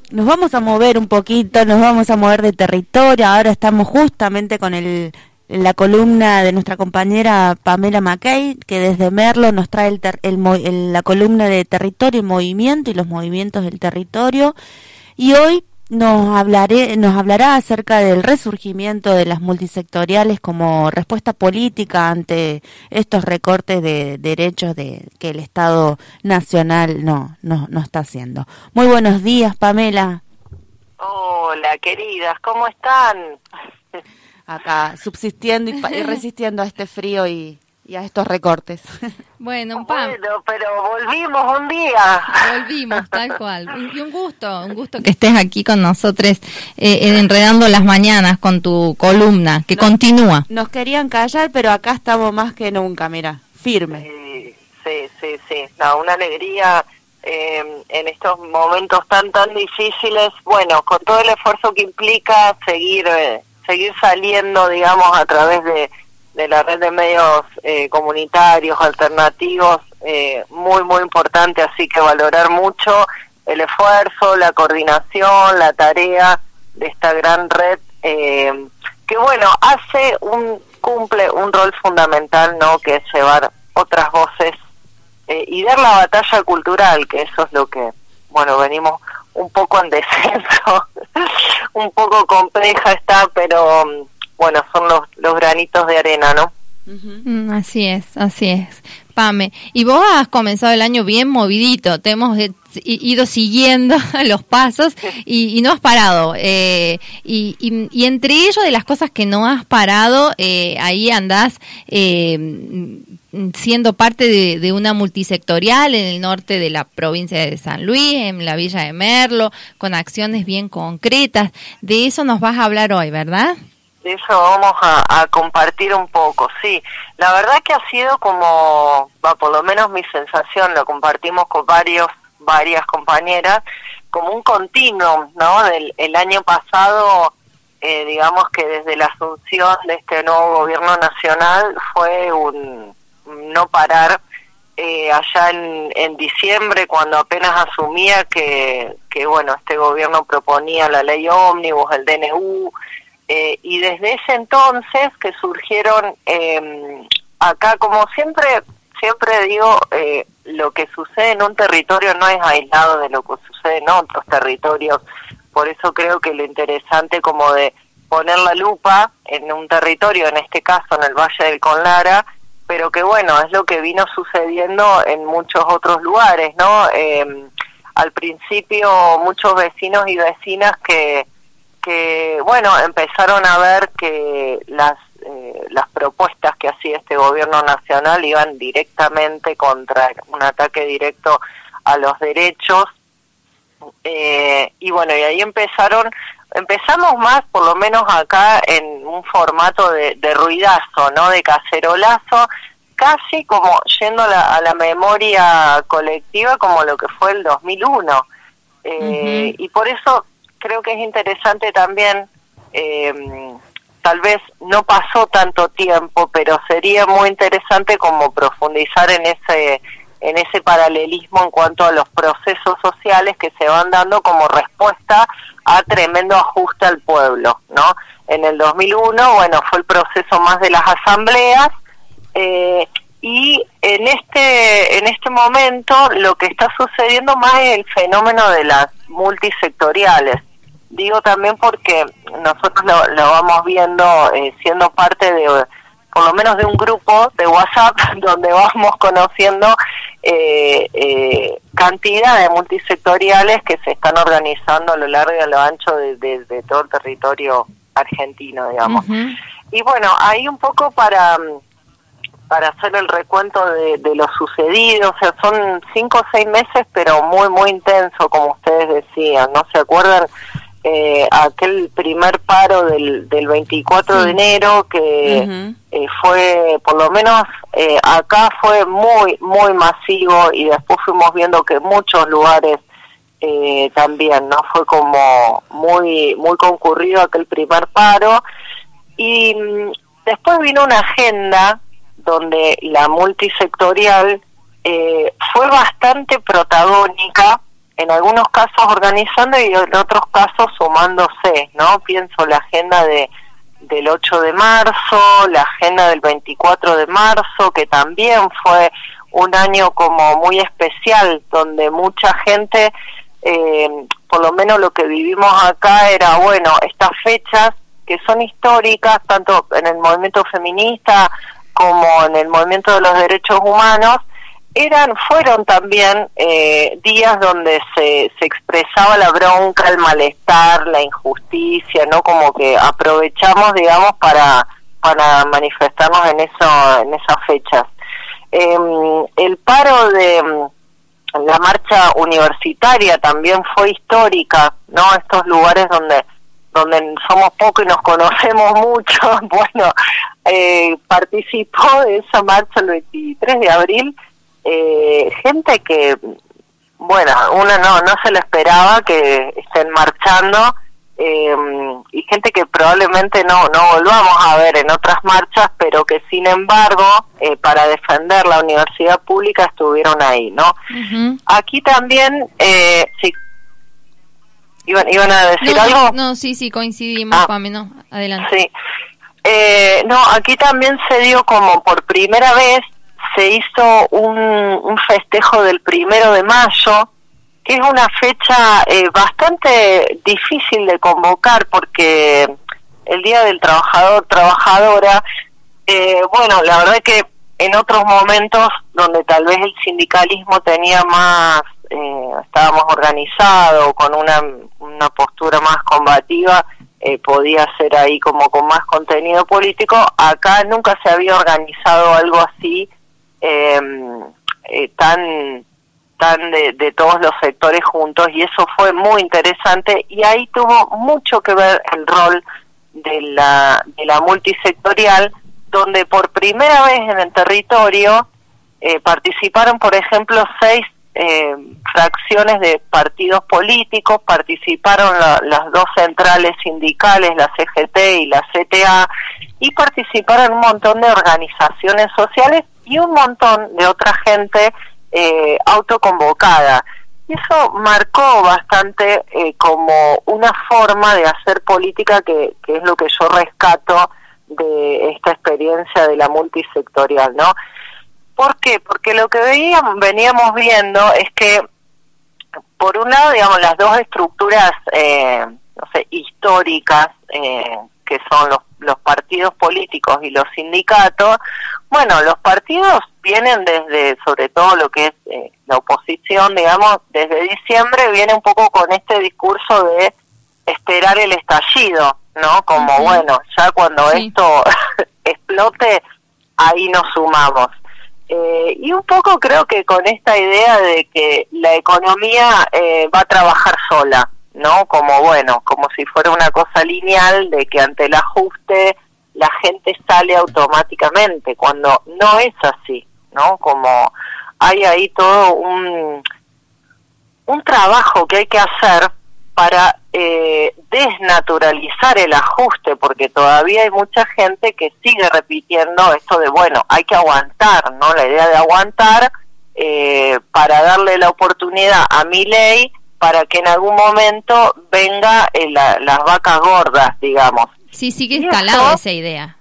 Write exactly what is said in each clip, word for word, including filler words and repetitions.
nos vamos a mover un poquito, nos vamos a mover de territorio. Ahora estamos justamente con el la columna de nuestra compañera Pamela Mackay, que desde Merlo nos trae el ter, el, el, la columna de territorio y movimiento y los movimientos del territorio. Y hoy nos hablaré, nos hablará acerca del resurgimiento de las multisectoriales como respuesta política ante estos recortes de derechos de que el Estado Nacional no, no, no está haciendo. Muy buenos días, Pamela. Hola, queridas, ¿cómo están? Acá, subsistiendo y, y resistiendo a este frío y, y a estos recortes. Bueno, Pam. Bueno, pero volvimos un día. Volvimos, tal cual. Y un gusto, un gusto que estés aquí con nosotros, eh, enredando las mañanas con tu columna, que nos, continúa. Nos querían callar, pero acá estamos más que nunca, mira, firme. Sí, sí, sí, sí. No, una alegría eh, en estos momentos tan, tan difíciles. Bueno, con todo el esfuerzo que implica seguir... Eh, seguir saliendo, digamos, a través de, de la red de medios eh, comunitarios, alternativos, eh, muy, muy importante, así que valorar mucho el esfuerzo, la coordinación, la tarea de esta gran red, eh, que bueno, hace un, cumple un rol fundamental, ¿no?, que es llevar otras voces eh, y dar la batalla cultural, que eso es lo que, bueno, venimos un poco en descenso, un poco compleja está, pero bueno, son los, los granitos de arena, ¿no? Uh-huh. Así es, así es. Pame, y vos has comenzado el año bien movidito, te hemos eh, ido siguiendo los pasos y, y no has parado. Eh, y, y, y entre ello de las cosas que no has parado, eh, ahí andás eh, siendo parte de, de una multisectorial en el norte de la provincia de San Luis, en la villa de Merlo, con acciones bien concretas. De eso nos vas a hablar hoy, ¿verdad? De eso vamos a, a compartir un poco, sí. La verdad que ha sido como, va, por lo menos mi sensación, lo compartimos con varios, varias compañeras, como un continuum, ¿no? Del el año pasado, eh, digamos que desde la asunción de este nuevo gobierno nacional fue un no parar. Eh, allá en, en diciembre, cuando apenas asumía que, que, bueno, este gobierno proponía la ley ómnibus, el D N U, Eh, y desde ese entonces que surgieron eh, acá, como siempre siempre digo, eh, lo que sucede en un territorio no es aislado de lo que sucede en otros territorios, por eso creo que lo interesante como de poner la lupa en un territorio, en este caso en el Valle del Conlara, pero que bueno, es lo que vino sucediendo en muchos otros lugares, ¿no? Eh, al principio muchos vecinos y vecinas que que bueno, empezaron a ver que las eh, las propuestas que hacía este gobierno nacional iban directamente contra un ataque directo a los derechos, eh, y bueno, y ahí empezaron, empezamos más, por lo menos acá, en un formato de, de ruidazo, ¿no?, de cacerolazo, casi como yendo a la, a la memoria colectiva como lo que fue el dos mil uno, eh, uh-huh. Y por eso creo que es interesante también, eh, tal vez no pasó tanto tiempo, pero sería muy interesante como profundizar en ese en ese paralelismo en cuanto a los procesos sociales que se van dando como respuesta a tremendo ajuste al pueblo, ¿no? En el dos mil uno, bueno, fue el proceso más de las asambleas, eh, y en este en este momento lo que está sucediendo más es el fenómeno de las multisectoriales. Digo también porque nosotros lo, lo vamos viendo, eh, siendo parte de, por lo menos de un grupo de WhatsApp, donde vamos conociendo eh, eh, cantidad de multisectoriales que se están organizando a lo largo y a lo ancho de, de, de todo el territorio argentino, digamos. Uh-huh. Y bueno, ahí un poco para... para hacer el recuento de, de lo sucedido, o sea, son cinco o seis meses, pero muy, muy intenso, como ustedes decían, ¿no? ¿Se acuerdan? Eh, aquel primer paro del, del veinticuatro sí. de enero, que uh-huh. eh, fue, por lo menos eh, acá fue muy, muy masivo, y después fuimos viendo que en muchos lugares eh, también, ¿no? Fue como muy, muy concurrido aquel primer paro, y mm, después vino una agenda donde la multisectorial eh, fue bastante protagónica en algunos casos organizando y en otros casos sumándose, ¿no? Pienso la agenda de del ocho de marzo, la agenda del veinticuatro de marzo, que también fue un año como muy especial, donde mucha gente, eh, por lo menos lo que vivimos acá era, bueno, estas fechas que son históricas, tanto en el movimiento feminista como en el movimiento de los derechos humanos, eran fueron también eh, días donde se, se expresaba la bronca, el malestar, la injusticia, ¿no? Como que aprovechamos, digamos, para para manifestarnos en eso en esas fechas. Eh, el paro de la marcha universitaria también fue histórica, ¿no? Estos lugares donde donde somos pocos y nos conocemos mucho, bueno, eh, participó de esa marcha el veintitrés de abril, eh, gente que, bueno, uno no no se lo esperaba que estén marchando, eh, y gente que probablemente no no volvamos a ver en otras marchas, pero que sin embargo, eh, para defender la universidad pública estuvieron ahí, ¿no? Uh-huh. Aquí también, eh, sí, ¿Iban, ¿Iban a decir no, algo? No, sí, sí, coincidimos, ah, Pame, no, adelante. Sí, eh, no, aquí también se dio como por primera vez, se hizo un, un festejo del primero de mayo, que es una fecha eh, bastante difícil de convocar, porque el Día del Trabajador, Trabajadora, eh, bueno, la verdad que en otros momentos donde tal vez el sindicalismo tenía más... Eh, estábamos organizados con una una postura más combativa, eh, podía ser ahí como con más contenido político. Acá nunca se había organizado algo así eh, eh, tan tan de, de todos los sectores juntos, y eso fue muy interesante, y ahí tuvo mucho que ver el rol de la de la multisectorial, donde por primera vez en el territorio eh, participaron, por ejemplo, seis Eh, fracciones de partidos políticos, participaron la, las dos centrales sindicales, la C G T y la C T A, y participaron un montón de organizaciones sociales y un montón de otra gente eh, autoconvocada. Y eso marcó bastante eh, como una forma de hacer política que, que es lo que yo rescato de esta experiencia de la multisectorial, ¿no? ¿Por qué? Porque lo que veíamos, veníamos viendo es que, por un lado, digamos, las dos estructuras, eh, no sé, históricas, eh, que son los, los partidos políticos y los sindicatos, bueno, los partidos vienen desde, sobre todo lo que es eh, la oposición, digamos, desde diciembre viene un poco con este discurso de esperar el estallido, ¿no? Como, uh-huh. bueno, ya cuando sí. esto explote, ahí nos sumamos. Eh, y un poco creo que con esta idea de que la economía eh, va a trabajar sola, ¿no? Como bueno, como si fuera una cosa lineal, de que ante el ajuste la gente sale automáticamente, cuando no es así, ¿no? Como hay ahí todo un, un trabajo que hay que hacer para eh, desnaturalizar el ajuste, porque todavía hay mucha gente que sigue repitiendo esto de, bueno, hay que aguantar, ¿no? La idea de aguantar eh, para darle la oportunidad a Milei para que en algún momento venga eh, la, las vacas gordas, digamos. Sí, sigue instalada esa idea.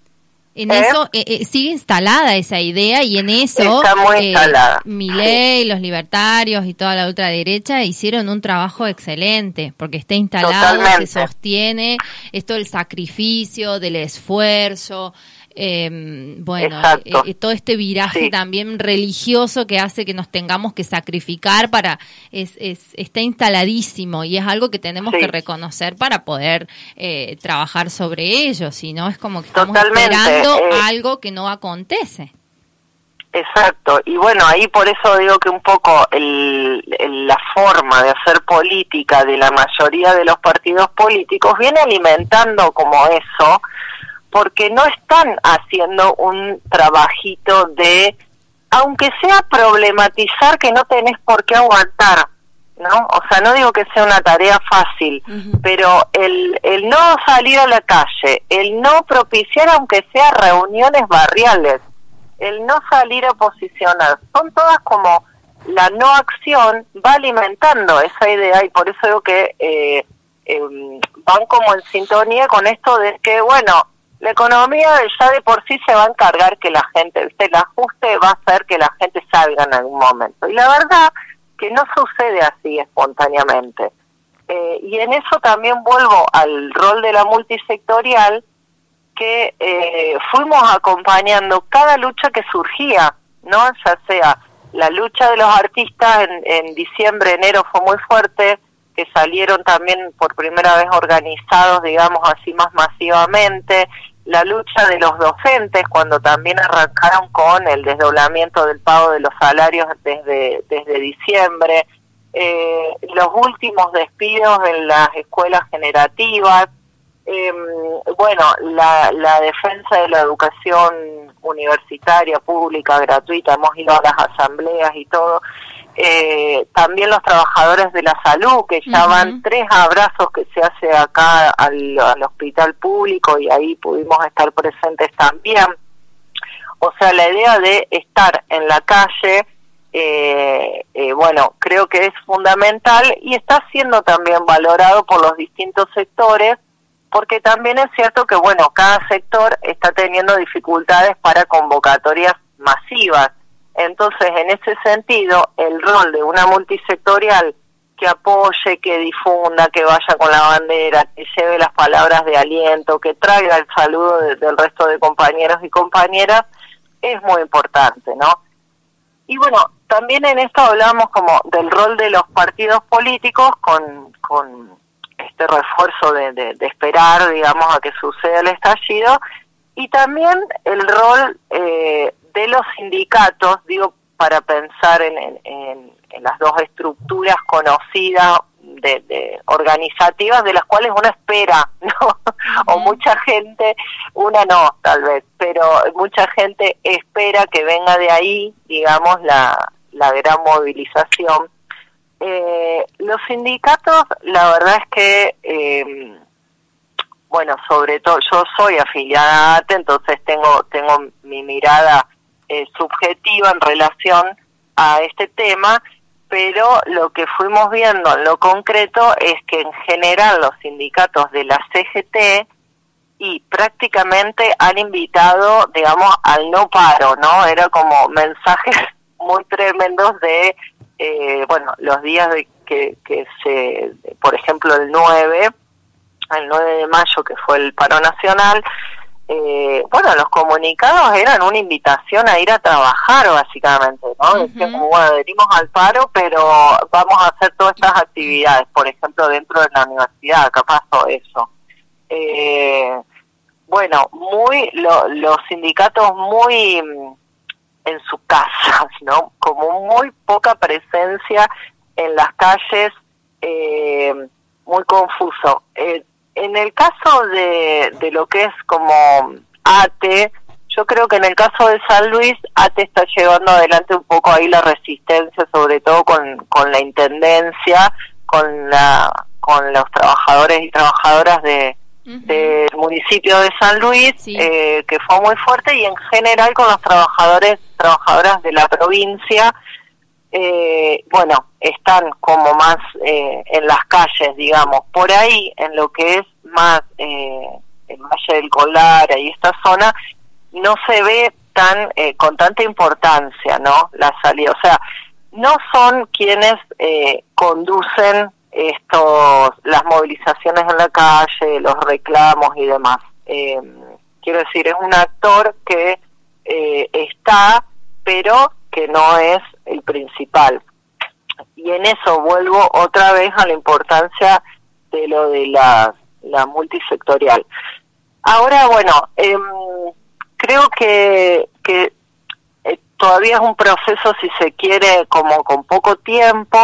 En ¿Eh? eso eh, eh, sigue instalada esa idea, y en eso está muy eh, instalada. Milei, los libertarios y toda la ultraderecha hicieron un trabajo excelente, porque está instalado, Totalmente. se sostiene esto del sacrificio, del esfuerzo, eh, bueno, eh, todo este viraje sí. también religioso que hace que nos tengamos que sacrificar para es, es está instaladísimo, y es algo que tenemos sí. que reconocer para poder eh, trabajar sobre ello, si no es como que estamos Totalmente. esperando eh, algo que no acontece. Exacto, y bueno, ahí por eso digo que un poco el, el, la forma de hacer política de la mayoría de los partidos políticos viene alimentando como eso, porque no están haciendo un trabajito de, aunque sea problematizar que no tenés por qué aguantar, ¿no? O sea, no digo que sea una tarea fácil, uh-huh. pero el, el no salir a la calle, el no propiciar aunque sea reuniones barriales, el no salir a posicionar, son todas como la no acción va alimentando esa idea, y por eso digo que eh, eh, van como en sintonía con esto de que, bueno, la economía ya de por sí se va a encargar que la gente, ¿viste? El ajuste va a hacer que la gente salga en algún momento. Y la verdad que no sucede así espontáneamente. Eh, y en eso también vuelvo al rol de la multisectorial, que eh, fuimos acompañando cada lucha que surgía, ¿no? Ya sea la lucha de los artistas en, en diciembre, enero fue muy fuerte, que salieron también por primera vez organizados, digamos así, más masivamente, la lucha de los docentes, cuando también arrancaron con el desdoblamiento del pago de los salarios desde, desde diciembre, eh, los últimos despidos en las escuelas generativas, eh, bueno, la, la defensa de la educación universitaria, pública, gratuita, hemos ido a las asambleas y todo. Eh, también los trabajadores de la salud, que ya uh-huh. van tres abrazos que se hace acá al, al hospital público, y ahí pudimos estar presentes también. O sea, la idea de estar en la calle, eh, eh, bueno, creo que es fundamental y está siendo también valorado por los distintos sectores, porque también es cierto que, bueno, cada sector está teniendo dificultades para convocatorias masivas. Entonces, en ese sentido, el rol de una multisectorial que apoye, que difunda, que vaya con la bandera, que lleve las palabras de aliento, que traiga el saludo de, del resto de compañeros y compañeras, es muy importante, ¿no? Y bueno, también en esto hablamos como del rol de los partidos políticos con, con este refuerzo de, de, de esperar, digamos, a que suceda el estallido, y también el rol eh, de los sindicatos, digo, para pensar en, en, en, en las dos estructuras conocidas de, de organizativas, de las cuales una espera, ¿no? Uh-huh. O mucha gente, una no, tal vez, pero mucha gente espera que venga de ahí, digamos, la, la gran movilización. Eh, los sindicatos, la verdad es que, eh, bueno, sobre todo, yo soy afiliada a A T E, entonces tengo, tengo mi mirada Eh, subjetiva en relación a este tema, pero lo que fuimos viendo en lo concreto es que en general los sindicatos de la C G T y prácticamente han invitado, digamos, al no paro, ¿no? Era como mensajes muy tremendos de, eh, bueno, los días de que, que se, por ejemplo, el nueve, el nueve de mayo, que fue el paro nacional. Eh, bueno, los comunicados eran una invitación a ir a trabajar, básicamente, ¿no? Uh-huh. Decían como, bueno, venimos al paro, pero vamos a hacer todas estas actividades, por ejemplo, dentro de la universidad, acá pasó eso. Eh, bueno, muy lo, los sindicatos muy en sus casas, ¿no? Como muy poca presencia en las calles, eh, muy confuso. Eh, En el caso de, de lo que es como A T E, yo creo que en el caso de San Luis, A T E está llevando adelante un poco ahí la resistencia, sobre todo con, con la intendencia, con la con los trabajadores y trabajadoras de uh-huh. del municipio de San Luis, sí. eh, que fue muy fuerte, y en general con los trabajadores trabajadoras de la provincia. Eh, bueno, están como más eh, en las calles, digamos, por ahí, en lo que es más eh, el Valle del Colara y esta zona, no se ve tan eh, con tanta importancia, ¿no? La salida, o sea, no son quienes eh, conducen estos las movilizaciones en la calle, los reclamos y demás. Eh, quiero decir, es un actor que eh, está, pero que no es el principal. Y en eso vuelvo otra vez a la importancia de lo de la, la multisectorial. Ahora, bueno, eh, creo que, que eh, todavía es un proceso, si se quiere, como con poco tiempo,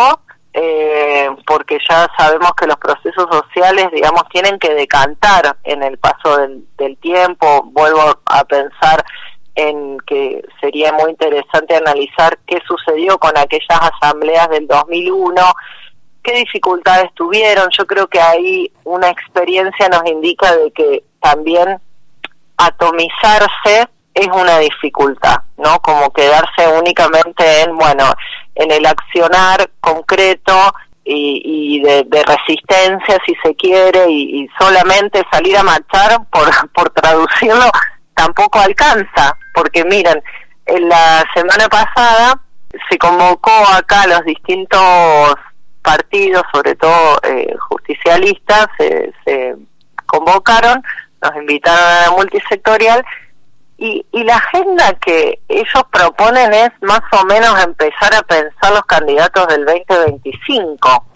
eh, porque ya sabemos que los procesos sociales, digamos, tienen que decantar en el paso del, del tiempo. Vuelvo a pensar en que sería muy interesante analizar qué sucedió con aquellas asambleas del dos mil uno, qué dificultades tuvieron. Yo creo que ahí una experiencia nos indica de que también atomizarse es una dificultad, ¿no? Como quedarse únicamente en, bueno, en el accionar concreto y, y de, de resistencia, si se quiere, y, y solamente salir a marchar, por, por traducirlo, tampoco alcanza, porque miren, en la semana pasada se convocó acá a los distintos partidos, sobre todo eh, justicialistas, se, se convocaron, nos invitaron a la multisectorial, y, y la agenda que ellos proponen es más o menos empezar a pensar los candidatos del veinte veinticinco.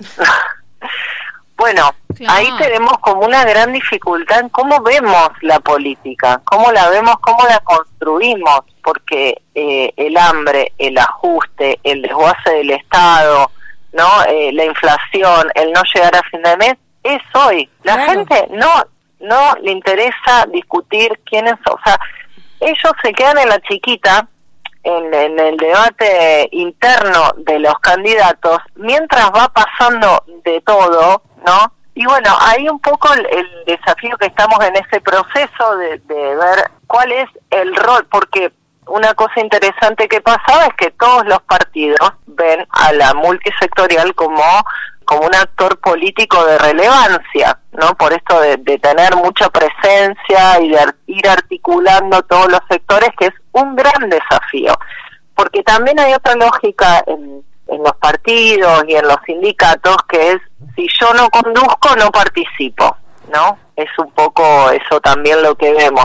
Bueno, claro. Ahí tenemos como una gran dificultad en cómo vemos la política, cómo la vemos, cómo la construimos, porque eh, el hambre, el ajuste, el desguace del Estado, no, eh, la inflación, el no llegar a fin de mes, es hoy. La claro. gente no no le interesa discutir quiénes son, o sea, ellos se quedan en la chiquita, en, en el debate interno de los candidatos, mientras va pasando de todo, ¿no? Y bueno, ahí un poco el, el desafío que estamos en ese proceso de, de ver cuál es el rol, porque una cosa interesante que pasaba es que todos los partidos ven a la multisectorial como, como un actor político de relevancia, ¿no? Por esto de, de tener mucha presencia y de ir articulando todos los sectores, que es un gran desafío. Porque también hay otra lógica en, en los partidos y en los sindicatos, que es, si yo no conduzco, no participo, ¿no? Es un poco eso también lo que vemos.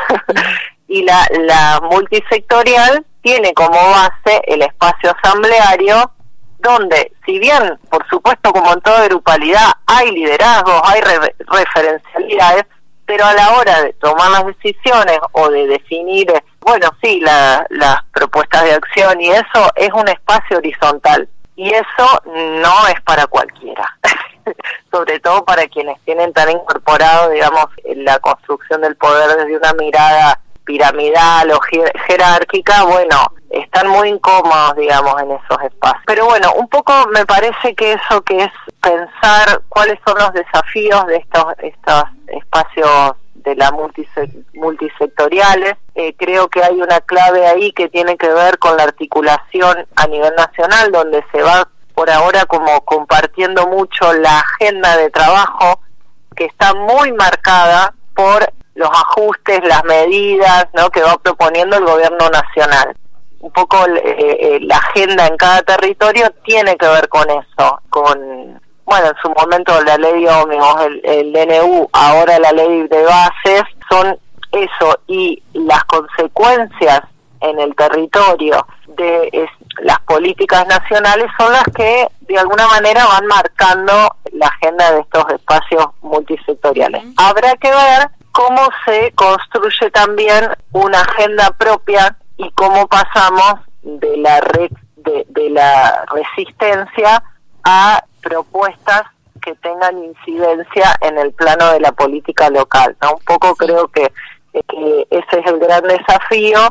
Y la, la multisectorial tiene como base el espacio asambleario, donde, si bien, por supuesto, como en toda grupalidad, hay liderazgos, hay re- referencialidades, pero a la hora de tomar las decisiones o de definir, bueno, sí, la, las propuestas de acción y eso, es un espacio horizontal. Y eso no es para cualquiera, sobre todo para quienes tienen tan incorporado, digamos, la construcción del poder desde una mirada piramidal o jer- jerárquica, bueno, están muy incómodos, digamos, en esos espacios. Pero bueno, un poco me parece que eso que es pensar cuáles son los desafíos de estos, estos espacios de la multise- multisectoriales, eh, creo que hay una clave ahí que tiene que ver con la articulación a nivel nacional, donde se va por ahora como compartiendo mucho la agenda de trabajo, que está muy marcada por los ajustes, las medidas, ¿no?, que va proponiendo el gobierno nacional. Un poco eh, eh, la agenda en cada territorio tiene que ver con eso, con, bueno, en su momento la ley de ómnibus, el, el D N U, ahora la ley de bases, son eso, y las consecuencias en el territorio de es, las políticas nacionales son las que de alguna manera van marcando la agenda de estos espacios multisectoriales. Uh-huh. Habrá que ver cómo se construye también una agenda propia y cómo pasamos de la re, de, de la resistencia a propuestas que tengan incidencia en el plano de la política local, ¿no? Un poco creo que, que ese es el gran desafío,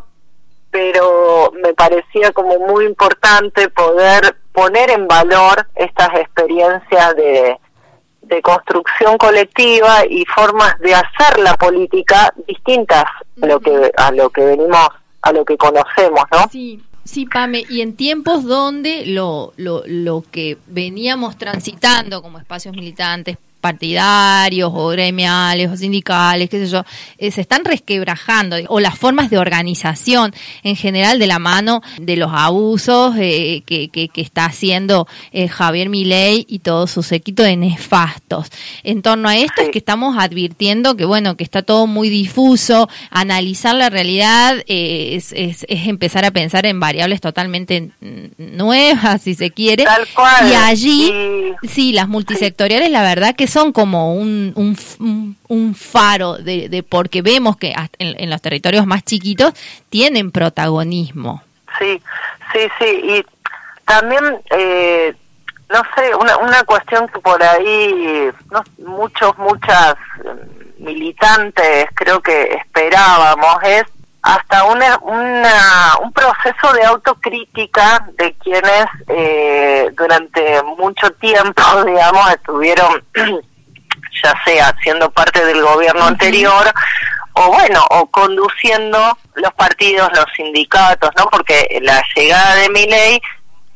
pero me parecía como muy importante poder poner en valor estas experiencias de de construcción colectiva y formas de hacer la política distintas a lo que a lo que venimos, a lo que conocemos, ¿no? Sí, sí, Pame, y en tiempos donde lo lo lo que veníamos transitando como espacios militantes, partidarios o gremiales o sindicales, qué sé yo, eh, se están resquebrajando, o las formas de organización en general de la mano de los abusos eh, que, que, que está haciendo eh, Javier Milei y todo su séquito de nefastos. En torno a esto sí. Es que estamos advirtiendo que, bueno, que está todo muy difuso, analizar la realidad eh, es, es, es empezar a pensar en variables totalmente nuevas, si se quiere. Tal cual. Y allí, sí, sí las multisectoriales, la verdad que son como un, un, un faro de, de porque vemos que en, en los territorios más chiquitos tienen protagonismo. Sí, sí, sí, y también, eh, no sé, una, una cuestión que por ahí no, muchos, muchas militantes creo que esperábamos es hasta una, una un proceso de autocrítica de quienes eh, durante mucho tiempo, digamos, estuvieron ya sea siendo parte del gobierno uh-huh. anterior o bueno, o conduciendo los partidos, los sindicatos, ¿no? Porque la llegada de Milei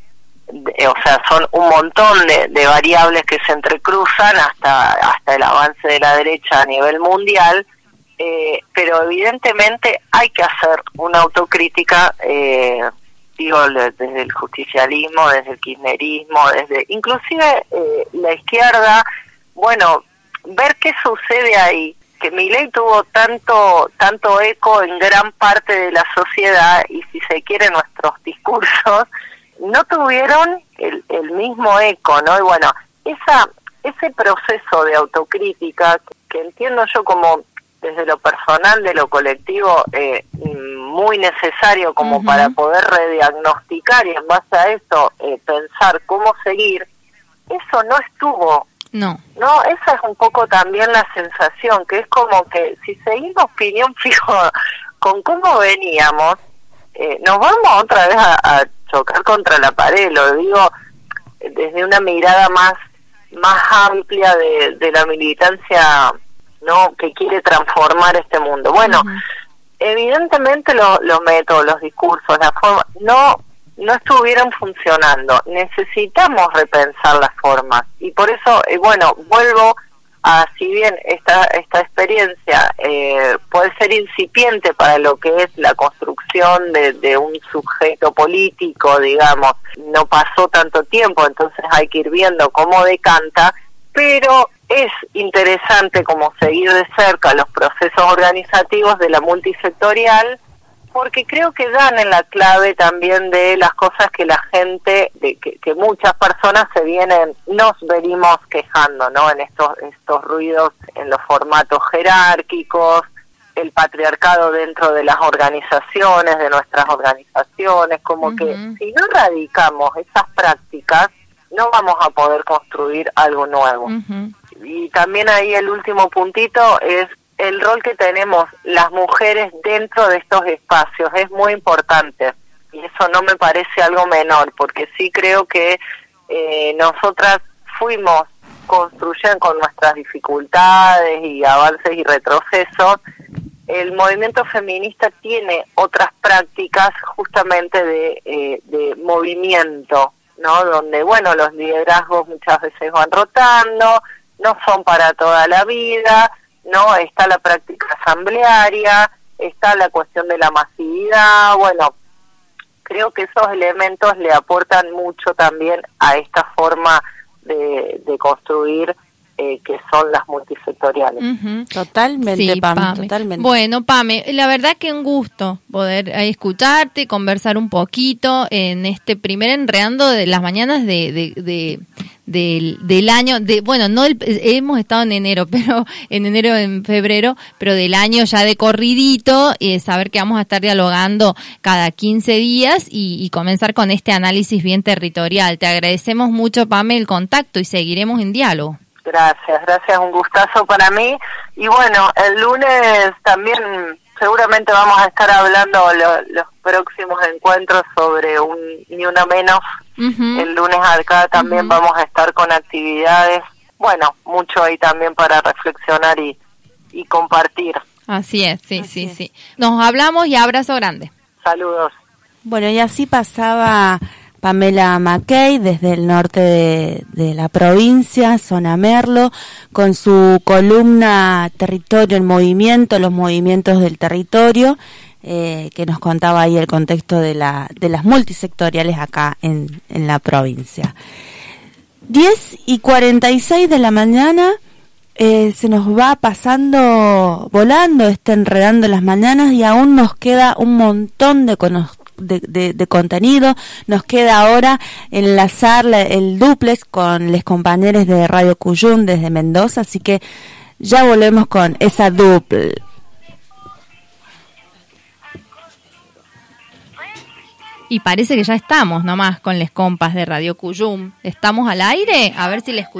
de, o sea, son un montón de, de variables que se entrecruzan hasta, hasta el avance de la derecha a nivel mundial, eh, pero evidentemente hay que hacer una autocrítica, eh, digo, desde el justicialismo, desde el kirchnerismo, desde inclusive eh, la izquierda, bueno, ver qué sucede ahí, que Milei tuvo tanto tanto eco en gran parte de la sociedad y si se quiere nuestros discursos no tuvieron el, el mismo eco, ¿no? Y bueno, esa ese proceso de autocrítica que, que entiendo yo como desde lo personal, de lo colectivo, eh, muy necesario como uh-huh. para poder rediagnosticar y en base a eso eh, pensar cómo seguir, eso no estuvo. No. No, esa es un poco también la sensación, que es como que si seguimos piñón fijo con cómo veníamos, eh, nos vamos otra vez a, a chocar contra la pared, lo digo desde una mirada más más amplia de, de la militancia, ¿no?, que quiere transformar este mundo. Bueno, uh-huh. evidentemente lo, los métodos, los discursos, la forma, no no estuvieron funcionando. Necesitamos repensar las formas y por eso, eh, bueno, vuelvo a, si bien esta esta experiencia eh, puede ser incipiente para lo que es la construcción de, de un sujeto político, digamos, no pasó tanto tiempo, entonces hay que ir viendo cómo decanta, pero es interesante como seguir de cerca los procesos organizativos de la multisectorial, porque creo que dan en la clave también de las cosas que la gente, de que, que muchas personas se vienen, nos venimos quejando, ¿no? En estos estos ruidos, en los formatos jerárquicos, el patriarcado dentro de las organizaciones, de nuestras organizaciones, como uh-huh. que si no erradicamos esas prácticas, no vamos a poder construir algo nuevo. Uh-huh. Y también ahí el último puntito es el rol que tenemos las mujeres dentro de estos espacios. Es muy importante y eso no me parece algo menor, porque sí creo que eh, nosotras fuimos construyendo con nuestras dificultades y avances y retrocesos. El movimiento feminista tiene otras prácticas justamente de, eh, de movimiento, ¿no? Donde, bueno, los liderazgos muchas veces van rotando, no son para toda la vida, no, está la práctica asamblearia, está la cuestión de la masividad. Bueno, creo que esos elementos le aportan mucho también a esta forma de, de construir eh, que son las multisectoriales. Uh-huh. Totalmente, sí, Pame, Pame, totalmente. Bueno, Pame, la verdad que un gusto poder eh, escucharte, conversar un poquito en este primer Enredando de las mañanas de... de, de Del, del año, de bueno, no el, hemos estado en enero, pero en enero, en febrero, pero del año ya de corridito, eh, saber que vamos a estar dialogando cada quince días y, y comenzar con este análisis bien territorial. Te agradecemos mucho, Pame, el contacto y seguiremos en diálogo. Gracias, gracias, un gustazo para mí. Y bueno, el lunes también seguramente vamos a estar hablando lo, los próximos encuentros sobre un Ni Una Menos. Uh-huh. El lunes acá también uh-huh. vamos a estar con actividades, bueno, mucho ahí también para reflexionar y, y compartir. Así es, sí, así sí, es. sí. Nos hablamos y abrazo grande. Saludos. Bueno, y así pasaba Pamela Mackey desde el norte de, de la provincia, zona Merlo, con su columna Territorio en Movimiento, los movimientos del territorio, eh, que nos contaba ahí el contexto de la de las multisectoriales acá en, en la provincia. diez y cuarenta y seis de la mañana, eh, se nos va pasando, volando, este Enredando las Mañanas, y aún nos queda un montón de conocimientos. De, de, de contenido. Nos queda ahora enlazar la, el duplex con los compañeros de Radio Cuyum desde Mendoza, así que ya volvemos con esa duple. Y parece que ya estamos nomás con les compas de Radio Cuyum. ¿Estamos al aire? A ver si les escuchamos.